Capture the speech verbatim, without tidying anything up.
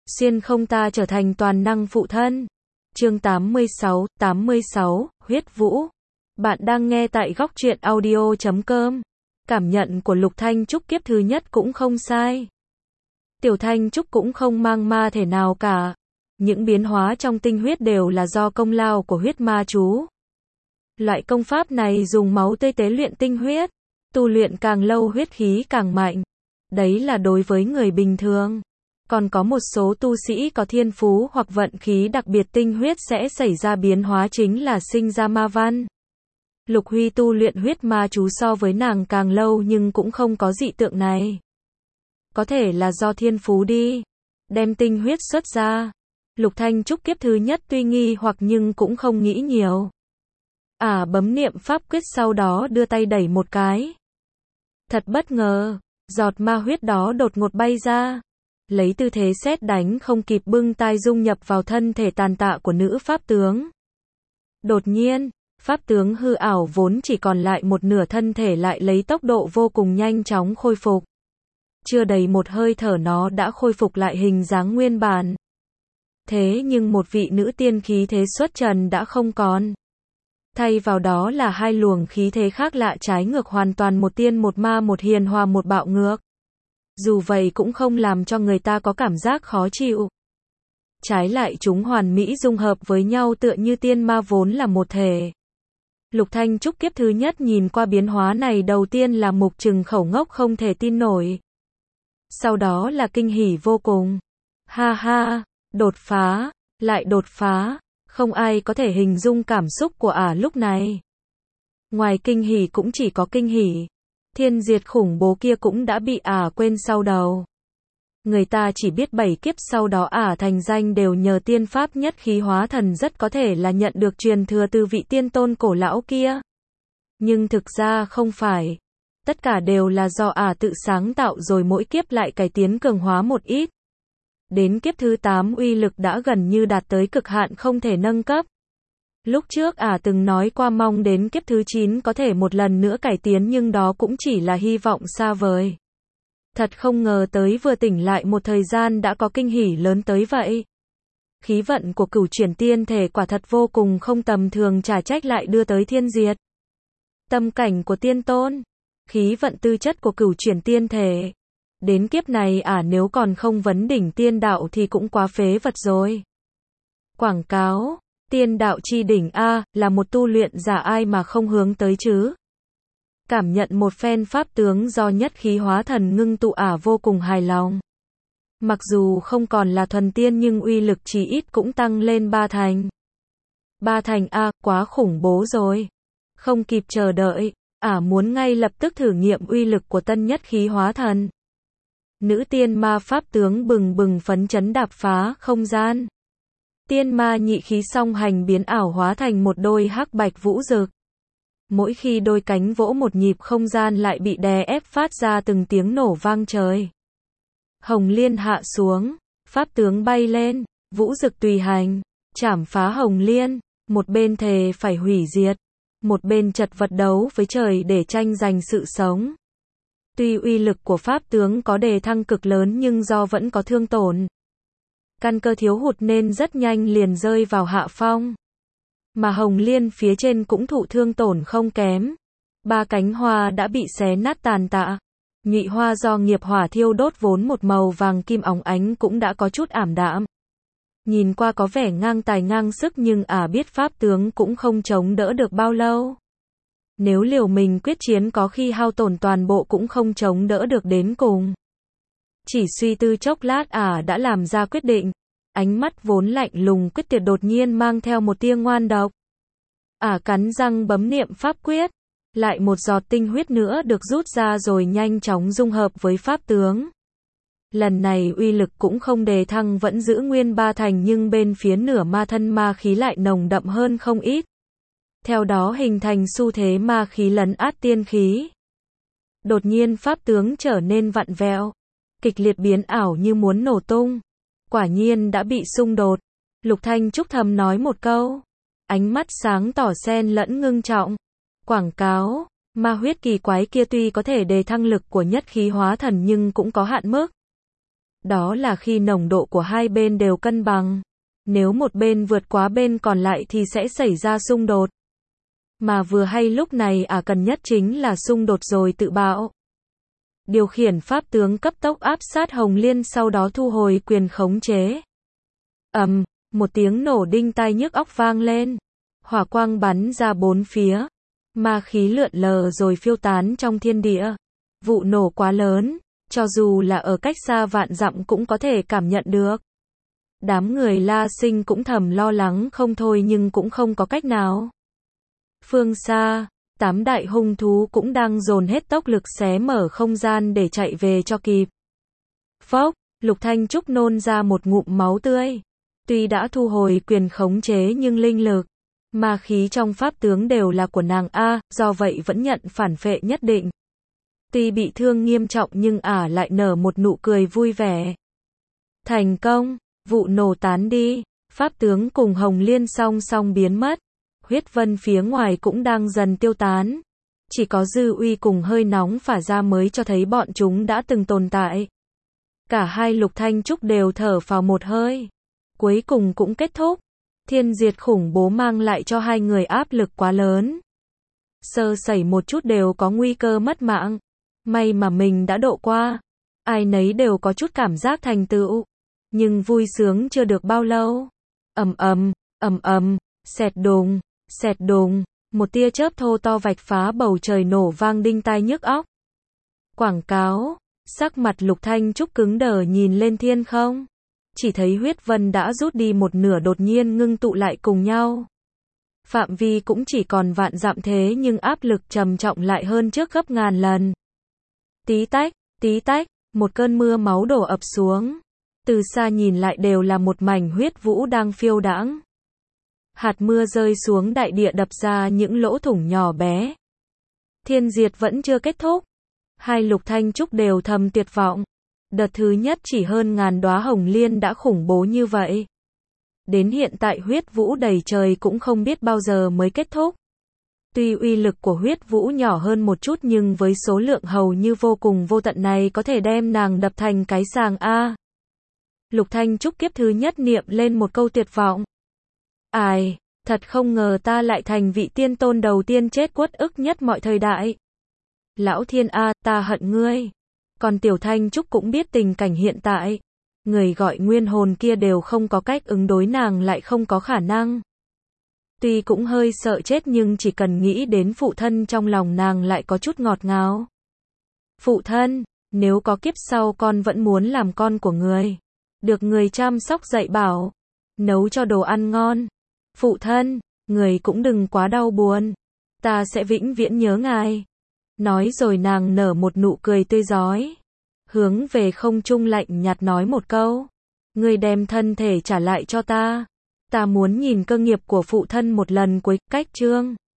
Xuyên không ta trở thành toàn năng phụ thân. Chương tám mươi sáu, tám mươi sáu, huyết vũ. Bạn đang nghe tại góc truyện audio chấm com. Cảm nhận của Lục Thanh Trúc kiếp thứ nhất cũng không sai. Tiểu Thanh Trúc cũng không mang ma thể nào cả. Những biến hóa trong tinh huyết đều là do công lao của huyết ma chú. Loại công pháp này dùng máu tươi tế luyện tinh huyết. Tu luyện càng lâu huyết khí càng mạnh. Đấy là đối với người bình thường. Còn có một số tu sĩ có thiên phú hoặc vận khí đặc biệt tinh huyết sẽ xảy ra biến hóa chính là sinh ra ma văn. Lục Huy tu luyện huyết ma chú so với nàng càng lâu nhưng cũng không có dị tượng này. Có thể là do thiên phú đi. Đem tinh huyết xuất ra. Lục Thanh Trúc kiếp thứ nhất tuy nghi hoặc nhưng cũng không nghĩ nhiều. À bấm niệm pháp quyết sau đó đưa tay đẩy một cái. Thật bất ngờ, giọt ma huyết đó đột ngột bay ra. Lấy tư thế sét đánh không kịp bưng tai dung nhập vào thân thể tàn tạ của nữ pháp tướng. Đột nhiên, pháp tướng hư ảo vốn chỉ còn lại một nửa thân thể lại lấy tốc độ vô cùng nhanh chóng khôi phục. Chưa đầy một hơi thở nó đã khôi phục lại hình dáng nguyên bản. Thế nhưng một vị nữ tiên khí thế xuất trần đã không còn. Thay vào đó là hai luồng khí thế khác lạ trái ngược hoàn toàn, một tiên một ma, một hiền hòa một bạo ngược. Dù vậy cũng không làm cho người ta có cảm giác khó chịu. Trái lại chúng hoàn mỹ dung hợp với nhau tựa như tiên ma vốn là một thể. Lục Thanh Trúc kiếp thứ nhất nhìn qua biến hóa này đầu tiên là mục trừng khẩu ngốc không thể tin nổi. Sau đó là kinh hỉ vô cùng. Ha ha, đột phá, lại đột phá, không ai có thể hình dung cảm xúc của ả lúc này. Ngoài kinh hỉ cũng chỉ có kinh hỉ. Thiên diệt khủng bố kia cũng đã bị ả quên sau đầu. Người ta chỉ biết bảy kiếp sau đó ả thành danh đều nhờ tiên pháp nhất khí hóa thần, rất có thể là nhận được truyền thừa từ vị tiên tôn cổ lão kia. Nhưng thực ra không phải. Tất cả đều là do ả tự sáng tạo rồi mỗi kiếp lại cải tiến cường hóa một ít. Đến kiếp thứ tám uy lực đã gần như đạt tới cực hạn không thể nâng cấp. Lúc trước ả từng nói qua mong đến kiếp thứ chín có thể một lần nữa cải tiến nhưng đó cũng chỉ là hy vọng xa vời. Thật không ngờ tới vừa tỉnh lại một thời gian đã có kinh hỉ lớn tới vậy. Khí vận của cửu chuyển tiên thể quả thật vô cùng không tầm thường, chả trách lại đưa tới thiên diệt. Tâm cảnh của tiên tôn, khí vận tư chất của cửu chuyển tiên thể. Đến kiếp này ả nếu còn không vấn đỉnh tiên đạo thì cũng quá phế vật rồi. Quảng cáo, tiên đạo chi đỉnh a, là một tu luyện giả ai mà không hướng tới chứ. Cảm nhận một phen pháp tướng do nhất khí hóa thần ngưng tụ ả vô cùng hài lòng. Mặc dù không còn là thuần tiên nhưng uy lực chỉ ít cũng tăng lên ba thành. Ba thành a, quá khủng bố rồi. Không kịp chờ đợi, ả muốn ngay lập tức thử nghiệm uy lực của tân nhất khí hóa thần. Nữ tiên ma pháp tướng bừng bừng phấn chấn đạp phá không gian. Tiên ma nhị khí song hành biến ảo hóa thành một đôi hắc bạch vũ rực. Mỗi khi đôi cánh vỗ một nhịp không gian lại bị đè ép phát ra từng tiếng nổ vang trời. Hồng liên hạ xuống, pháp tướng bay lên, vũ rực tùy hành, chảm phá hồng liên, một bên thề phải hủy diệt, một bên chật vật đấu với trời để tranh giành sự sống. Tuy uy lực của pháp tướng có đề thăng cực lớn nhưng do vẫn có thương tổn. Căn cơ thiếu hụt nên rất nhanh liền rơi vào hạ phong. Mà hồng liên phía trên cũng thụ thương tổn không kém. Ba cánh hoa đã bị xé nát tàn tạ. Nhụy hoa do nghiệp hỏa thiêu đốt vốn một màu vàng kim óng ánh cũng đã có chút ảm đạm. Nhìn qua có vẻ ngang tài ngang sức nhưng ả biết pháp tướng cũng không chống đỡ được bao lâu. Nếu liều mình quyết chiến có khi hao tổn toàn bộ cũng không chống đỡ được đến cùng. Chỉ suy tư chốc lát ả đã làm ra quyết định. Ánh mắt vốn lạnh lùng quyết tuyệt đột nhiên mang theo một tia ngoan độc. Ả cắn răng bấm niệm pháp quyết. Lại một giọt tinh huyết nữa được rút ra rồi nhanh chóng dung hợp với pháp tướng. Lần này uy lực cũng không đề thăng, vẫn giữ nguyên ba thành nhưng bên phía nửa ma thân ma khí lại nồng đậm hơn không ít. Theo đó hình thành xu thế ma khí lấn át tiên khí. Đột nhiên pháp tướng trở nên vặn vẹo, kịch liệt biến ảo như muốn nổ tung. Quả nhiên đã bị xung đột. Lục Thanh Trúc thầm nói một câu. Ánh mắt sáng tỏ xen lẫn ngưng trọng. Quảng cáo, ma huyết kỳ quái kia tuy có thể đề thăng lực của nhất khí hóa thần nhưng cũng có hạn mức. Đó là khi nồng độ của hai bên đều cân bằng. Nếu một bên vượt quá bên còn lại thì sẽ xảy ra xung đột. Mà vừa hay lúc này Ả cần nhất chính là xung đột rồi tự bạo. Điều khiển pháp tướng cấp tốc áp sát Hồng Liên, sau đó thu hồi quyền khống chế. Ầm, một tiếng nổ đinh tai nhức óc vang lên. Hỏa quang bắn ra bốn phía. Ma khí lượn lờ rồi phiêu tán trong thiên địa. Vụ nổ quá lớn, cho dù là ở cách xa vạn dặm cũng có thể cảm nhận được. Đám người La Sinh cũng thầm lo lắng không thôi nhưng cũng không có cách nào. Phương xa, tám đại hung thú cũng đang dồn hết tốc lực xé mở không gian để chạy về cho kịp. Phốc, Lục Thanh Trúc nôn ra một ngụm máu tươi. Tuy đã thu hồi quyền khống chế nhưng linh lực, ma khí trong pháp tướng đều là của nàng A, do vậy vẫn nhận phản phệ nhất định. Tuy bị thương nghiêm trọng nhưng Ả lại nở một nụ cười vui vẻ. Thành công, vụ nổ tán đi, pháp tướng cùng Hồng Liên song song biến mất. Huyết vân phía ngoài cũng đang dần tiêu tán. Chỉ có dư uy cùng hơi nóng phả ra mới cho thấy bọn chúng đã từng tồn tại. Cả hai Lục Thanh Trúc đều thở phào một hơi. Cuối cùng cũng kết thúc. Thiên diệt khủng bố mang lại cho hai người áp lực quá lớn. Sơ sẩy một chút đều có nguy cơ mất mạng. May mà mình đã độ qua. Ai nấy đều có chút cảm giác thành tựu. Nhưng vui sướng chưa được bao lâu. Ầm ầm, ầm ầm, xẹt đùng, xẹt đùng, một tia chớp thô to vạch phá bầu trời nổ vang đinh tai nhức óc. Quảng cáo, sắc mặt Lục Thanh Trúc cứng đờ nhìn lên thiên không. Chỉ thấy huyết vân đã rút đi một nửa đột nhiên ngưng tụ lại cùng nhau. Phạm vi cũng chỉ còn vạn dặm thế nhưng áp lực trầm trọng lại hơn trước gấp ngàn lần. Tí tách, tí tách, một cơn mưa máu đổ ập xuống. Từ xa nhìn lại đều là một mảnh huyết vũ đang phiêu đãng. Hạt mưa rơi xuống đại địa đập ra những lỗ thủng nhỏ bé. Thiên diệt vẫn chưa kết thúc. Hai Lục Thanh Trúc đều thầm tuyệt vọng. Đợt thứ nhất chỉ hơn ngàn đóa hồng liên đã khủng bố như vậy. Đến hiện tại huyết vũ đầy trời cũng không biết bao giờ mới kết thúc. Tuy uy lực của huyết vũ nhỏ hơn một chút nhưng với số lượng hầu như vô cùng vô tận này có thể đem nàng đập thành cái sàng A. Lục Thanh Trúc kiếp thứ nhất niệm lên một câu tuyệt vọng. Ai, thật không ngờ ta lại thành vị tiên tôn đầu tiên chết uất ức nhất mọi thời đại. Lão Thiên A, ta hận ngươi. Còn Tiểu Thanh Trúc cũng biết tình cảnh hiện tại. Người gọi nguyên hồn kia đều không có cách ứng đối nàng lại không có khả năng. Tuy cũng hơi sợ chết nhưng chỉ cần nghĩ đến phụ thân trong lòng nàng lại có chút ngọt ngào. Phụ thân, nếu có kiếp sau con vẫn muốn làm con của người. Được người chăm sóc dạy bảo. Nấu cho đồ ăn ngon. Phụ thân, người cũng đừng quá đau buồn. Ta sẽ vĩnh viễn nhớ ngài. Nói rồi nàng nở một nụ cười tươi rói. Hướng về không trung lạnh nhạt nói một câu. Người đem thân thể trả lại cho ta. Ta muốn nhìn cơ nghiệp của phụ thân một lần cuối. Cách chương